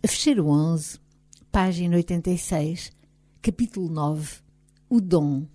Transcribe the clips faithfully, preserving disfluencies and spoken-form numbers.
Fecheiro onze, página oitenta e seis, capítulo nove, o dom.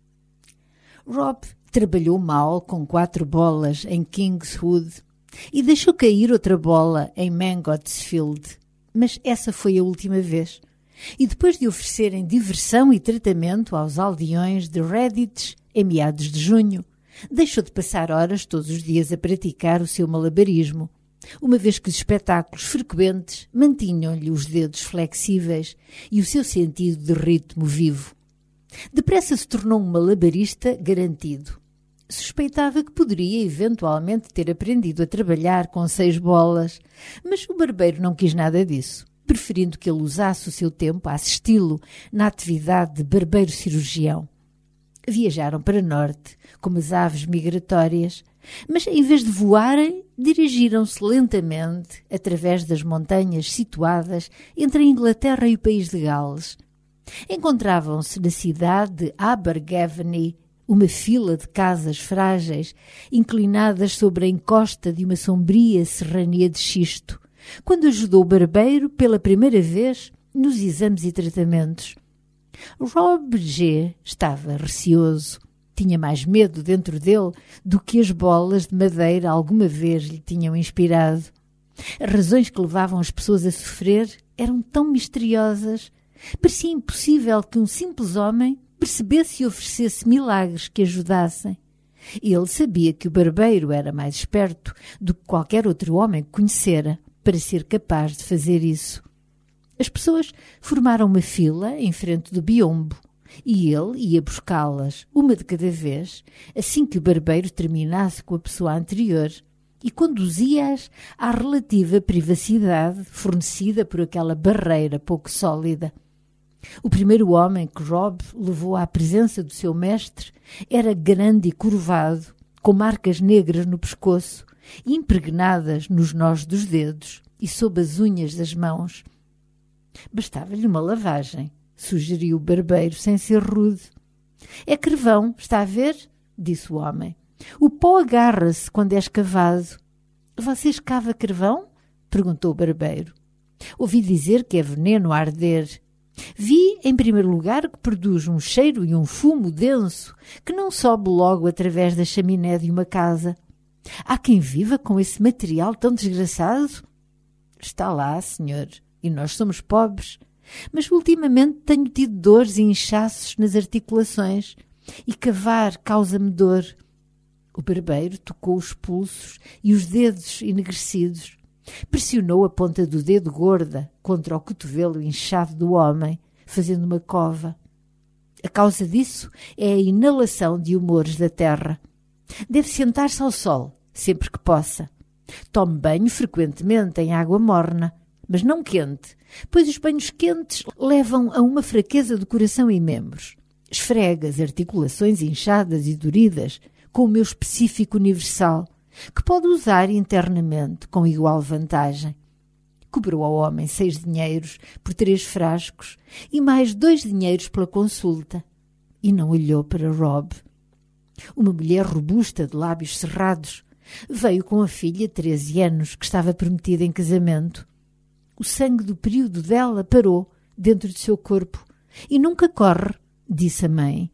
Rob trabalhou mal com quatro bolas em Kingswood e deixou cair outra bola em Mangotsfield, mas essa foi a última vez. E depois de oferecerem diversão e tratamento aos aldeões de Redditch em meados de junho, deixou de passar horas todos os dias a praticar o seu malabarismo, uma vez que os espetáculos frequentes mantinham-lhe os dedos flexíveis e o seu sentido de ritmo vivo. Depressa se tornou um malabarista garantido. Suspeitava que poderia eventualmente ter aprendido a trabalhar com seis bolas, mas o barbeiro não quis nada disso, preferindo que ele usasse o seu tempo a assisti-lo na atividade de barbeiro-cirurgião. Viajaram para norte, como as aves migratórias, mas em vez de voarem, dirigiram-se lentamente através das montanhas situadas entre a Inglaterra e o país de Gales. Encontravam-se na cidade de Abergavenny, uma fila de casas frágeis, inclinadas sobre a encosta de uma sombria serrania de xisto, quando ajudou o barbeiro pela primeira vez nos exames e tratamentos. Rob G. estava receoso. Tinha mais medo dentro dele do que as bolas de madeira alguma vez lhe tinham inspirado. As razões que levavam as pessoas a sofrer eram tão misteriosas. Parecia impossível que um simples homem percebesse e oferecesse milagres que ajudassem. Ele sabia que o barbeiro era mais esperto do que qualquer outro homem que conhecera para ser capaz de fazer isso. As pessoas formaram uma fila em frente do biombo e ele ia buscá-las, uma de cada vez, assim que o barbeiro terminasse com a pessoa anterior, e conduzia-as à relativa privacidade fornecida por aquela barreira pouco sólida. O primeiro homem que Rob levou à presença do seu mestre era grande e curvado, com marcas negras no pescoço, impregnadas nos nós dos dedos e sob as unhas das mãos. Bastava-lhe uma lavagem, sugeriu o barbeiro sem ser rude. É carvão, está a ver? Disse o homem. O pó agarra-se quando é escavado. Você escava carvão? Perguntou o barbeiro. Ouvi dizer que é veneno a arder. Vi, em primeiro lugar, que produz um cheiro e um fumo denso que não sobe logo através da chaminé de uma casa. Há quem viva com esse material tão desgraçado? Está lá, senhor, e nós somos pobres. Mas ultimamente tenho tido dores e inchaços nas articulações, e cavar causa-me dor. O barbeiro tocou os pulsos e os dedos enegrecidos. Pressionou a ponta do dedo gorda contra o cotovelo inchado do homem, fazendo uma cova. A causa disso é a inalação de humores da terra. Deve sentar-se ao sol, sempre que possa. Tome banho frequentemente em água morna, mas não quente, pois os banhos quentes levam a uma fraqueza do coração e membros. Esfrega as articulações inchadas e doridas com o meu específico universal, que pode usar internamente com igual vantagem. Cobrou ao homem seis dinheiros por três frascos e mais dois dinheiros pela consulta, e não olhou para Rob. Uma mulher robusta de lábios cerrados veio com a filha de treze anos que estava prometida em casamento. O sangue do período dela parou dentro de seu corpo e nunca corre, disse a mãe.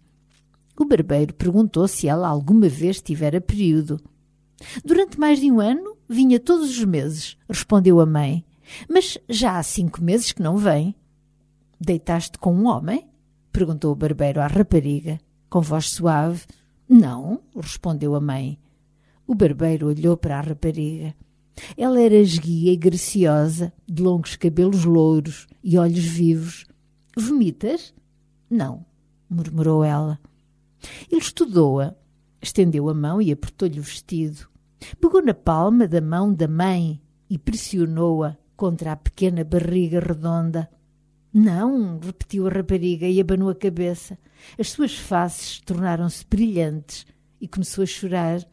O barbeiro perguntou se ela alguma vez tivera período. Durante mais de um ano vinha todos os meses, respondeu a mãe, mas já há cinco meses que não vem. Deitaste com um homem? Perguntou o barbeiro à rapariga, com voz suave. Não, respondeu a mãe. O barbeiro olhou para a rapariga. Ela era esguia e graciosa, de longos cabelos louros e olhos vivos. Vomitas? Não, murmurou ela. Ele estudou-a, estendeu a mão e apertou-lhe o vestido. Pegou na palma da mão da mãe e pressionou-a contra a pequena barriga redonda. Não, repetiu a rapariga e abanou a cabeça. As suas faces tornaram-se brilhantes e começou a chorar.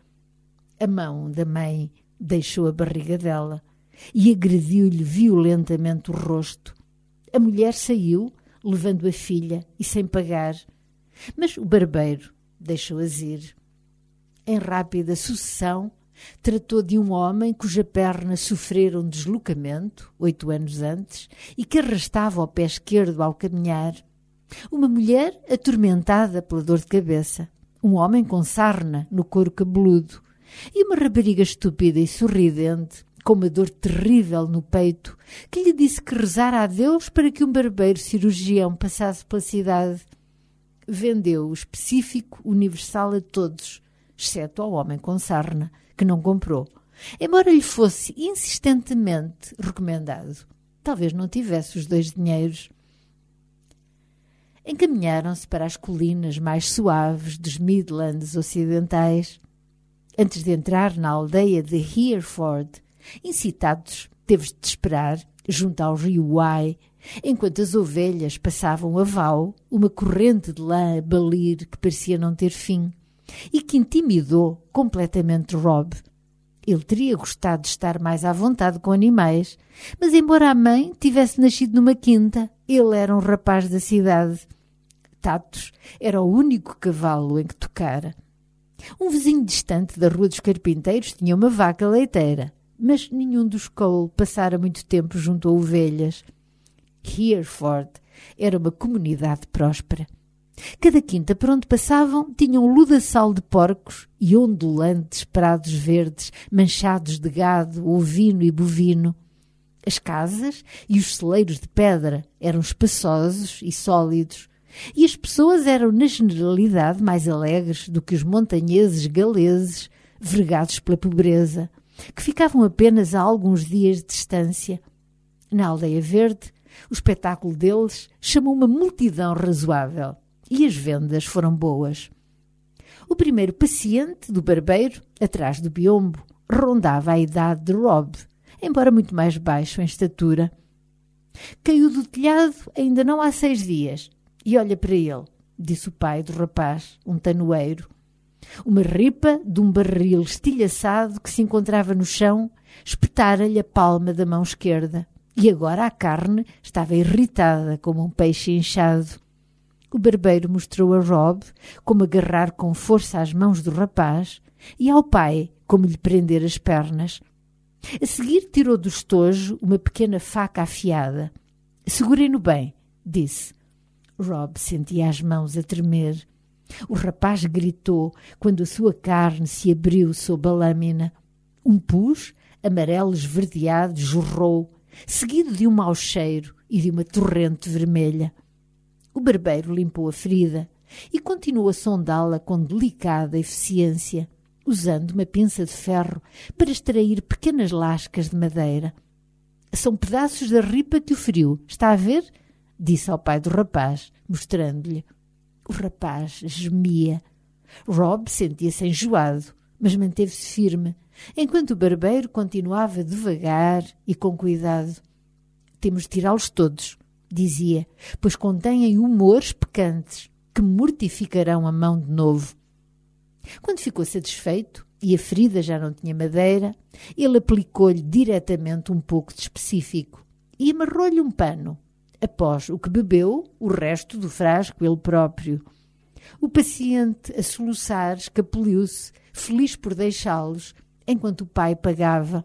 A mão da mãe deixou a barriga dela e agrediu-lhe violentamente o rosto. A mulher saiu, levando a filha e sem pagar, mas o barbeiro deixou-as ir. Em rápida sucessão, Tratou de um homem cuja perna sofrera um deslocamento, oito anos antes, e que arrastava o pé esquerdo ao caminhar. Uma mulher atormentada pela dor de cabeça. Um homem com sarna no couro cabeludo. E uma rapariga estúpida e sorridente, com uma dor terrível no peito, que lhe disse que rezara a Deus para que um barbeiro cirurgião passasse pela cidade. Vendeu o específico universal a todos, exceto ao homem com sarna, que não comprou, embora lhe fosse insistentemente recomendado. Talvez não tivesse os dois dinheiros. Encaminharam-se para as colinas mais suaves dos Midlands ocidentais. Antes de entrar na aldeia de Hereford, incitados, teve de esperar, junto ao rio Wye, enquanto as ovelhas passavam a val, uma corrente de lã a balir que parecia não ter fim, e que intimidou completamente Rob. Ele teria gostado de estar mais à vontade com animais, mas embora a mãe tivesse nascido numa quinta, ele era um rapaz da cidade. Tatos era o único cavalo em que tocara. Um vizinho distante da Rua dos Carpinteiros tinha uma vaca leiteira, mas nenhum dos Cole passara muito tempo junto a ovelhas. Hereford era uma comunidade próspera. Cada quinta por onde passavam tinha um ludaçal de porcos e ondulantes prados verdes manchados de gado, ovino e bovino. As casas e os celeiros de pedra eram espaçosos e sólidos, e as pessoas eram, na generalidade, mais alegres do que os montanheses galeses, vergados pela pobreza, que ficavam apenas a alguns dias de distância. Na Aldeia Verde, o espetáculo deles chamou uma multidão razoável. E as vendas foram boas. O primeiro paciente do barbeiro, atrás do biombo, rondava a idade de Rob, embora muito mais baixo em estatura. Caiu do telhado ainda não há seis dias. E olha para ele, disse o pai do rapaz, um tanoeiro. Uma ripa de um barril estilhaçado que se encontrava no chão espetara-lhe a palma da mão esquerda. E agora a carne estava irritada como um peixe inchado. O barbeiro mostrou a Rob como agarrar com força as mãos do rapaz e ao pai como lhe prender as pernas. A seguir tirou do estojo uma pequena faca afiada. «Segurem-no bem», disse. Rob sentia as mãos a tremer. O rapaz gritou quando a sua carne se abriu sob a lâmina. Um pus, amarelo esverdeado, jorrou, seguido de um mau cheiro e de uma torrente vermelha. O barbeiro limpou a ferida e continuou a sondá-la com delicada eficiência, usando uma pinça de ferro para extrair pequenas lascas de madeira. «São pedaços da ripa que o feriu, está a ver?» disse ao pai do rapaz, mostrando-lhe. O rapaz gemia. Rob sentia-se enjoado, mas manteve-se firme, enquanto o barbeiro continuava devagar e com cuidado. «Temos de tirá-los todos», dizia, pois contêm humores pecantes que mortificarão a mão de novo. Quando ficou satisfeito e a ferida já não tinha madeira, ele aplicou-lhe diretamente um pouco de específico e amarrou-lhe um pano, após o que bebeu o resto do frasco ele próprio. O paciente, a soluçar, escapuliu-se, feliz por deixá-los, enquanto o pai pagava.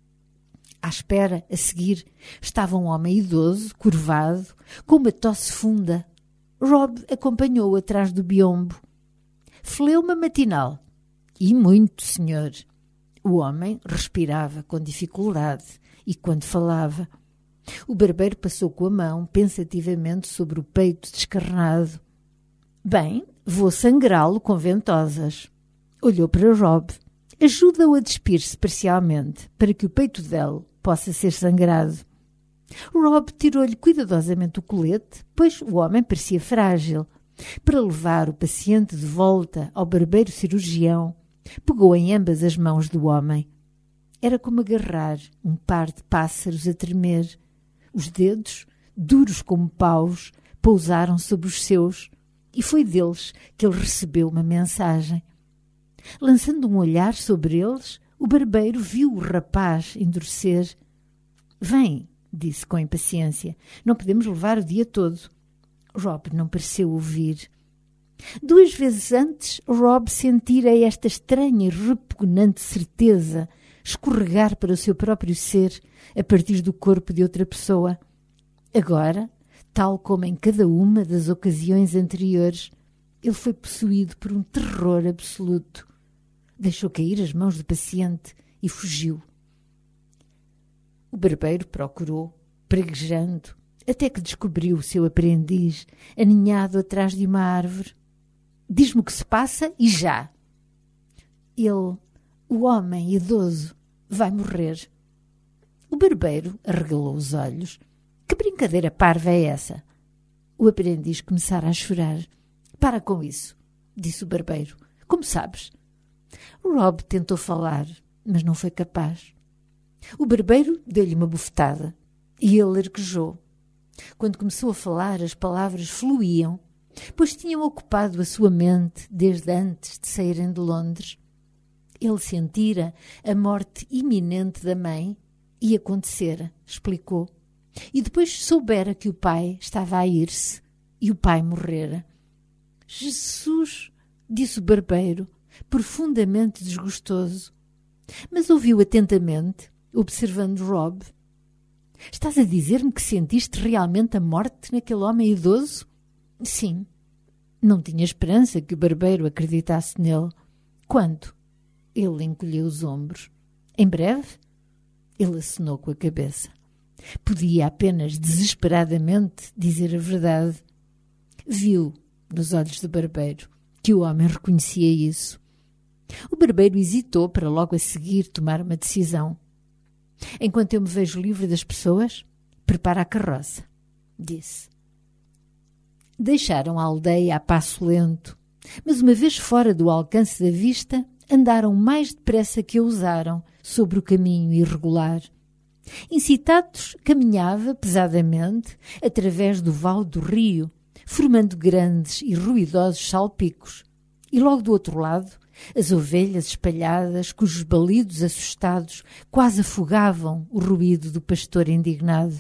À espera, a seguir, estava um homem idoso, curvado, com uma tosse funda. Rob acompanhou-o atrás do biombo. «Fleuma matinal». «E muito, senhor». O homem respirava com dificuldade e quando falava. O barbeiro passou com a mão pensativamente sobre o peito descarnado. «Bem, vou sangrá-lo com ventosas». Olhou para Rob. «Ajuda-o a despir-se parcialmente, para que o peito dele possa ser sangrado». Rob tirou-lhe cuidadosamente o colete, pois o homem parecia frágil. Para levar o paciente de volta ao barbeiro cirurgião, pegou em ambas as mãos do homem. Era como agarrar um par de pássaros a tremer. Os dedos, duros como paus, pousaram sobre os seus, e foi deles que ele recebeu uma mensagem. Lançando um olhar sobre eles, o barbeiro viu o rapaz endurecer. «Vem», disse com impaciência, «não podemos levar o dia todo». Rob não pareceu ouvir. Duas vezes antes, Rob sentira esta estranha e repugnante certeza escorregar para o seu próprio ser a partir do corpo de outra pessoa. Agora, tal como em cada uma das ocasiões anteriores, ele foi possuído por um terror absoluto. Deixou cair as mãos do paciente e fugiu. O barbeiro procurou, praguejando, até que descobriu o seu aprendiz aninhado atrás de uma árvore. Diz-me o que se passa e já. Ele, o homem idoso, vai morrer. O barbeiro arregalou os olhos. Que brincadeira parva é essa? O aprendiz começara a chorar. Para com isso, disse o barbeiro. Como sabes? Rob tentou falar, mas não foi capaz. O barbeiro deu-lhe uma bufetada e ele arquejou. Quando começou a falar, as palavras fluíam, pois tinham ocupado a sua mente desde antes de saírem de Londres. Ele sentira a morte iminente da mãe e acontecera, explicou. E depois soubera que o pai estava a ir-se e o pai morrera. Jesus, disse o barbeiro, profundamente desgostoso, mas ouviu atentamente, observando Rob. Estás a dizer-me que sentiste realmente a morte naquele homem idoso? Sim. Não tinha esperança que o barbeiro acreditasse nele. Quando? Ele encolheu os ombros. Em breve? Ele acenou com a cabeça. Podia apenas desesperadamente dizer a verdade. Viu, nos olhos do barbeiro, que o homem reconhecia isso. O barbeiro hesitou para logo a seguir tomar uma decisão. Enquanto eu me vejo livre das pessoas, prepara a carroça, disse. Deixaram a aldeia a passo lento, mas uma vez fora do alcance da vista, andaram mais depressa que ousaram sobre o caminho irregular. Incitados, caminhava pesadamente através do vale do rio, formando grandes e ruidosos salpicos, e logo do outro lado, as ovelhas espalhadas, cujos balidos assustados quase afogavam o ruído do pastor indignado.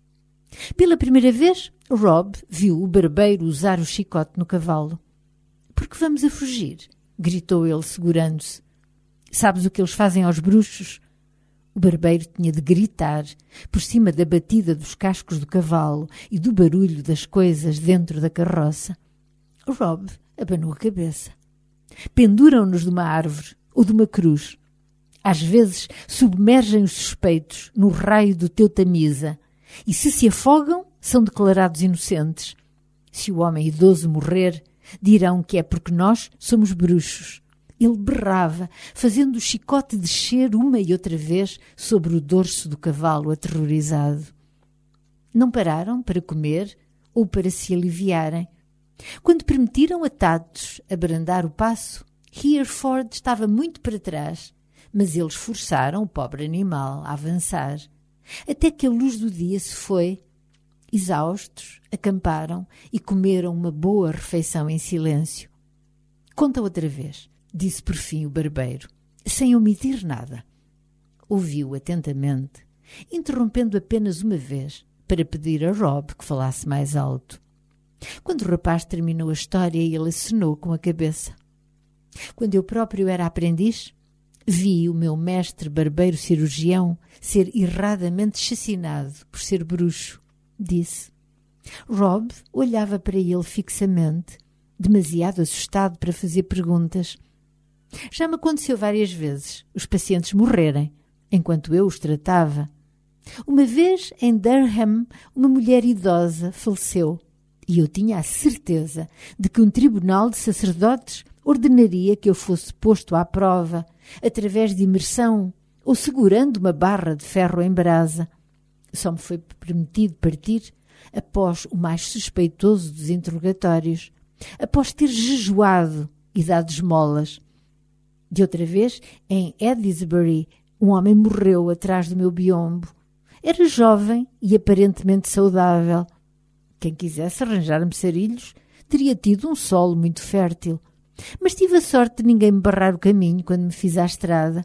Pela primeira vez, Rob viu o barbeiro usar o chicote no cavalo. — Por que vamos a fugir? — gritou ele, segurando-se. — Sabes o que eles fazem aos bruxos? O barbeiro tinha de gritar, por cima da batida dos cascos do cavalo e do barulho das coisas dentro da carroça. Rob abanou a cabeça. Penduram-nos de uma árvore ou de uma cruz. Às vezes submergem os suspeitos no raio do teu tamisa e, se se afogam, são declarados inocentes. Se o homem idoso morrer, dirão que é porque nós somos bruxos. Ele berrava, fazendo o chicote descer uma e outra vez sobre o dorso do cavalo aterrorizado. Não pararam para comer ou para se aliviarem. Quando permitiram atados abrandar o passo, Hereford estava muito para trás, mas eles forçaram o pobre animal a avançar, até que a luz do dia se foi. Exaustos, acamparam e comeram uma boa refeição em silêncio. — Conta outra vez, disse por fim o barbeiro, sem omitir nada. Ouviu atentamente, interrompendo apenas uma vez, para pedir a Rob que falasse mais alto. Quando o rapaz terminou a história, ele acenou com a cabeça. Quando eu próprio era aprendiz, vi o meu mestre barbeiro cirurgião ser erradamente chacinado por ser bruxo, disse. Rob olhava para ele fixamente, demasiado assustado para fazer perguntas. Já me aconteceu várias vezes os pacientes morrerem, enquanto eu os tratava. Uma vez, em Durham, uma mulher idosa faleceu. E eu tinha a certeza de que um tribunal de sacerdotes ordenaria que eu fosse posto à prova, através de imersão ou segurando uma barra de ferro em brasa. Só me foi permitido partir após o mais suspeitoso dos interrogatórios, após ter jejuado e dado esmolas. De outra vez, em Edisbury, um homem morreu atrás do meu biombo. Era jovem e aparentemente saudável. Quem quisesse arranjar-me sarilhos teria tido um solo muito fértil, mas tive a sorte de ninguém me barrar o caminho quando me fiz à estrada.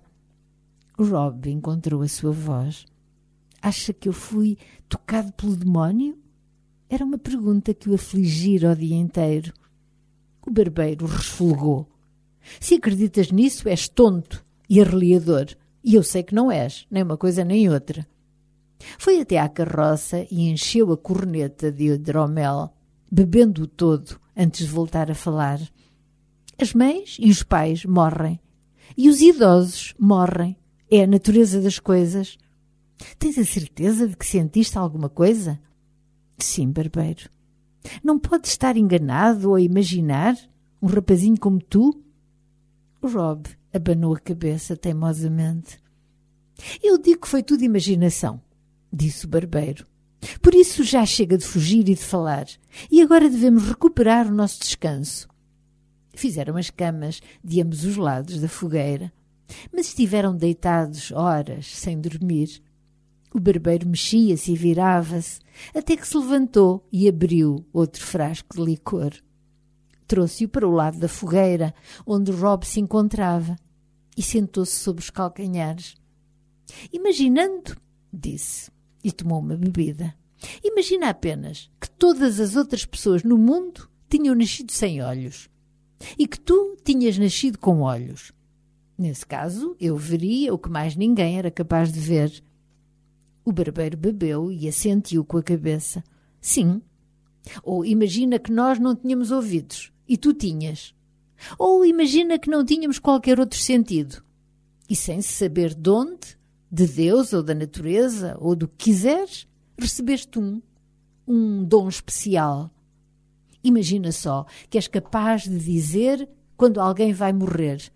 Rob encontrou a sua voz. Acha que eu fui tocado pelo demónio? Era uma pergunta que o afligira o dia inteiro. O barbeiro resfolgou. Se acreditas nisso, és tonto e arreliador. E eu sei que não és, nem uma coisa nem outra. Foi até à carroça e encheu a corneta de hidromel, bebendo-o todo antes de voltar a falar. As mães e os pais morrem. E os idosos morrem. É a natureza das coisas. Tens a certeza de que sentiste alguma coisa? Sim, barbeiro. Não podes estar enganado ou a imaginar um rapazinho como tu? Rob abanou a cabeça teimosamente. Eu digo que foi tudo imaginação, disse o barbeiro. Por isso já chega de fugir e de falar. E agora devemos recuperar o nosso descanso. Fizeram as camas de ambos os lados da fogueira, mas estiveram deitados horas sem dormir. O barbeiro mexia-se e virava-se, até que se levantou e abriu outro frasco de licor. Trouxe-o para o lado da fogueira, onde Rob se encontrava, e sentou-se sobre os calcanhares. Imaginando, disse, e tomou uma bebida. Imagina apenas que todas as outras pessoas no mundo tinham nascido sem olhos, e que tu tinhas nascido com olhos. Nesse caso, eu veria o que mais ninguém era capaz de ver. O barbeiro bebeu e assentiu com a cabeça. Sim. Ou imagina que nós não tínhamos ouvidos, e tu tinhas. Ou imagina que não tínhamos qualquer outro sentido. E sem se saber de onde, de Deus ou da natureza, ou do que quiseres, recebeste um, um dom especial. Imagina só que és capaz de dizer quando alguém vai morrer.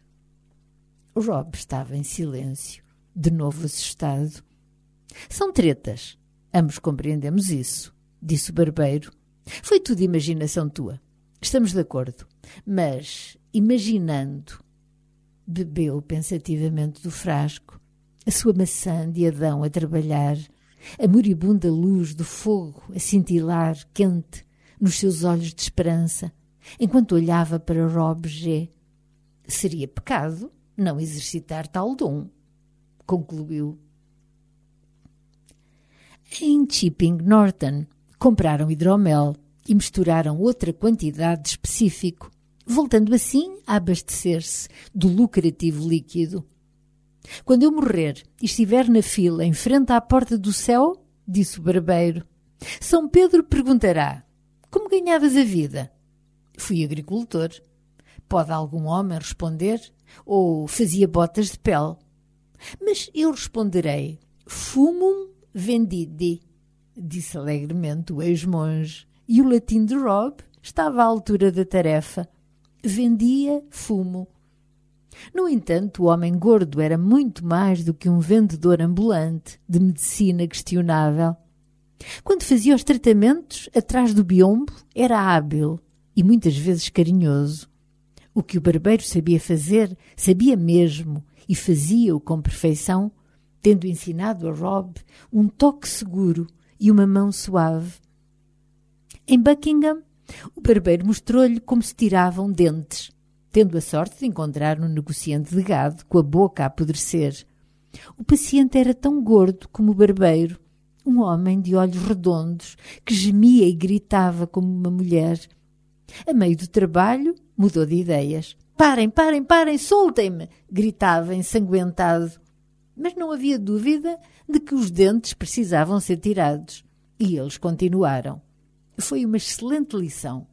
Rob estava em silêncio, de novo assustado. São tretas. Ambos compreendemos isso, disse o barbeiro. Foi tudo imaginação tua. Estamos de acordo. Mas, imaginando, bebeu pensativamente do frasco, a sua maçã de Adão a trabalhar, a moribunda luz do fogo a cintilar quente nos seus olhos de esperança, enquanto olhava para Rob G. Seria pecado não exercitar tal dom, concluiu. Em Chipping Norton, compraram hidromel e misturaram outra quantidade específico, voltando assim a abastecer-se do lucrativo líquido. Quando eu morrer e estiver na fila em frente à porta do céu, disse o barbeiro, São Pedro perguntará, como ganhavas a vida? Fui agricultor. Pode algum homem responder? Ou fazia botas de pele? Mas eu responderei, fumum vendidi, disse alegremente o ex-monge, e o latim de Rob estava à altura da tarefa. Vendia fumo. No entanto, o homem gordo era muito mais do que um vendedor ambulante de medicina questionável. Quando fazia os tratamentos, atrás do biombo, era hábil e muitas vezes carinhoso. O que o barbeiro sabia fazer, sabia mesmo, e fazia-o com perfeição, tendo ensinado a Rob um toque seguro e uma mão suave. Em Buckingham, o barbeiro mostrou-lhe como se tiravam dentes, tendo a sorte de encontrar um negociante de gado com a boca a apodrecer. O paciente era tão gordo como o barbeiro, um homem de olhos redondos que gemia e gritava como uma mulher. A meio do trabalho, mudou de ideias. Parem, parem, parem, soltem-me! Gritava ensanguentado. Mas não havia dúvida de que os dentes precisavam ser tirados. E eles continuaram. Foi uma excelente lição.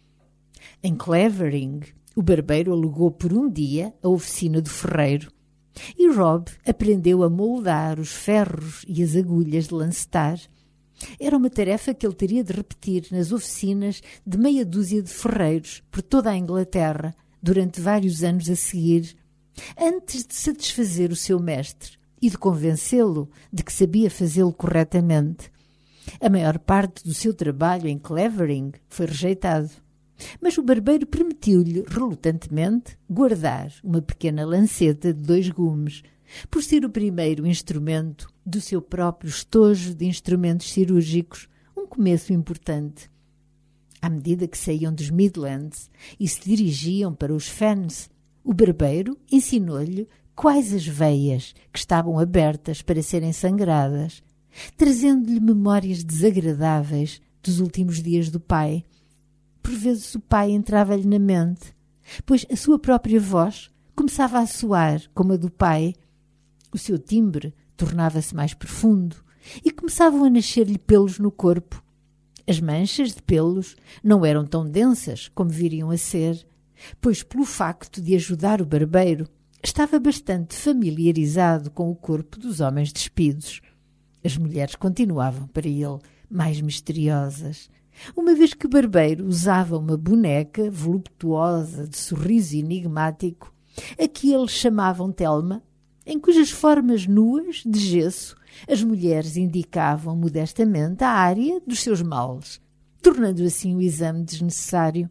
Em Clavering, o barbeiro alugou por um dia a oficina do ferreiro. E Rob aprendeu a moldar os ferros e as agulhas de lancetar. Era uma tarefa que ele teria de repetir nas oficinas de meia dúzia de ferreiros por toda a Inglaterra durante vários anos a seguir, antes de satisfazer o seu mestre e de convencê-lo de que sabia fazê-lo corretamente. A maior parte do seu trabalho em Clavering foi rejeitado, mas o barbeiro permitiu-lhe, relutantemente, guardar uma pequena lanceta de dois gumes, por ser o primeiro instrumento do seu próprio estojo de instrumentos cirúrgicos, um começo importante. À medida que saíam dos Midlands e se dirigiam para os Fens, o barbeiro ensinou-lhe quais as veias que estavam abertas para serem sangradas, trazendo-lhe memórias desagradáveis dos últimos dias do pai. Por vezes o pai entrava-lhe na mente, pois a sua própria voz começava a soar como a do pai. O seu timbre tornava-se mais profundo e começavam a nascer-lhe pelos no corpo. As manchas de pelos não eram tão densas como viriam a ser, pois pelo facto de ajudar o barbeiro, estava bastante familiarizado com o corpo dos homens despidos. As mulheres continuavam para ele mais misteriosas, uma vez que o barbeiro usava uma boneca voluptuosa de sorriso enigmático, a que eles chamavam Telma, em cujas formas nuas, de gesso, as mulheres indicavam modestamente a área dos seus males, tornando assim o exame desnecessário.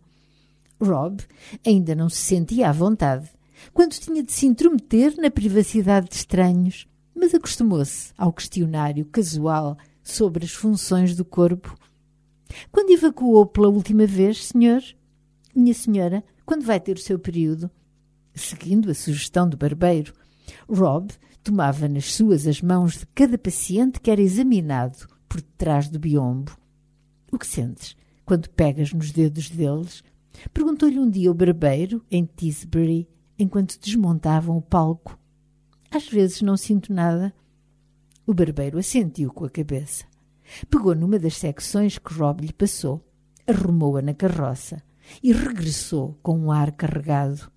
Rob ainda não se sentia à vontade, quando tinha de se intrometer na privacidade de estranhos, mas acostumou-se ao questionário casual sobre as funções do corpo. Quando evacuou pela última vez, senhor? Minha senhora, quando vai ter o seu período? Seguindo a sugestão do barbeiro, Rob tomava nas suas as mãos de cada paciente que era examinado por detrás do biombo. O que sentes quando pegas nos dedos deles? Perguntou-lhe um dia o barbeiro em Tisbury, enquanto desmontavam o palco. Às vezes não sinto nada. O barbeiro assentiu com a cabeça. Pegou numa das secções que Rob lhe passou, arrumou-a na carroça e regressou com um ar carregado.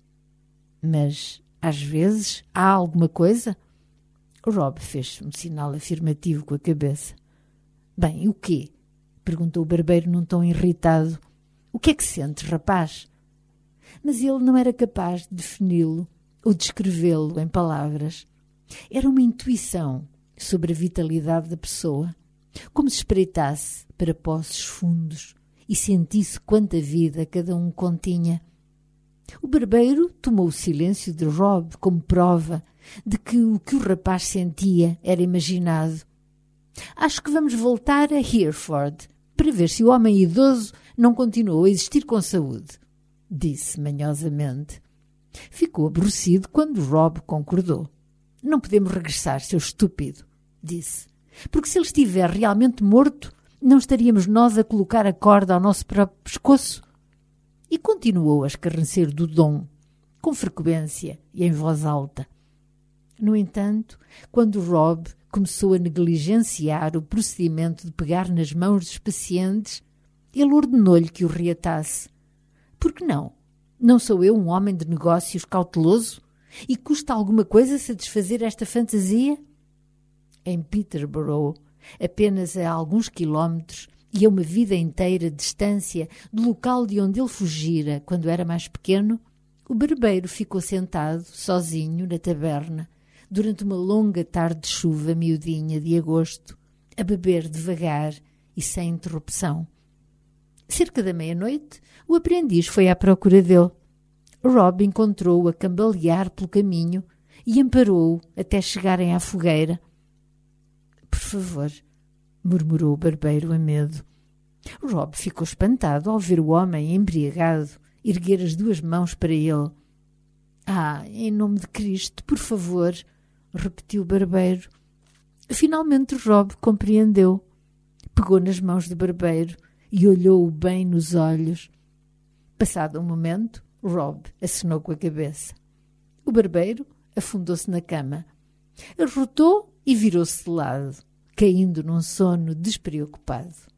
Mas, às vezes, há alguma coisa? Rob fez um sinal afirmativo com a cabeça. Bem, o quê? Perguntou o barbeiro num tom irritado. O que é que sentes, rapaz? Mas ele não era capaz de defini-lo ou descrevê-lo em palavras. Era uma intuição sobre a vitalidade da pessoa, como se espreitasse para poços fundos e sentisse quanta vida cada um continha. O barbeiro tomou o silêncio de Rob como prova de que o que o rapaz sentia era imaginado. Acho que vamos voltar a Hereford para ver se o homem idoso não continuou a existir com saúde, disse manhosamente. Ficou aborrecido quando Rob concordou. Não podemos regressar, seu estúpido, disse, porque se ele estiver realmente morto, não estaríamos nós a colocar a corda ao nosso próprio pescoço? E continuou a escarnecer do Dom, com frequência e em voz alta. No entanto, quando Rob começou a negligenciar o procedimento de pegar nas mãos dos pacientes, ele ordenou-lhe que o reatasse. Por que não? Não sou eu um homem de negócios cauteloso? E custa alguma coisa satisfazer esta fantasia? Em Peterborough, apenas a alguns quilómetros e a uma vida inteira de distância do local de onde ele fugira quando era mais pequeno, o barbeiro ficou sentado, sozinho, na taberna, durante uma longa tarde de chuva miudinha de agosto, a beber devagar e sem interrupção. Cerca da meia-noite, o aprendiz foi à procura dele. Rob encontrou-o a cambalear pelo caminho e amparou-o até chegarem à fogueira. — Por favor, murmurou o barbeiro a medo. Rob ficou espantado ao ver o homem embriagado erguer as duas mãos para ele. — Ah, em nome de Cristo, por favor, repetiu o barbeiro. Finalmente Rob compreendeu. Pegou nas mãos do barbeiro e olhou-o bem nos olhos. Passado um momento, Rob acenou com a cabeça. O barbeiro afundou-se na cama. Arrotou e virou-se de lado, caindo num sono despreocupado.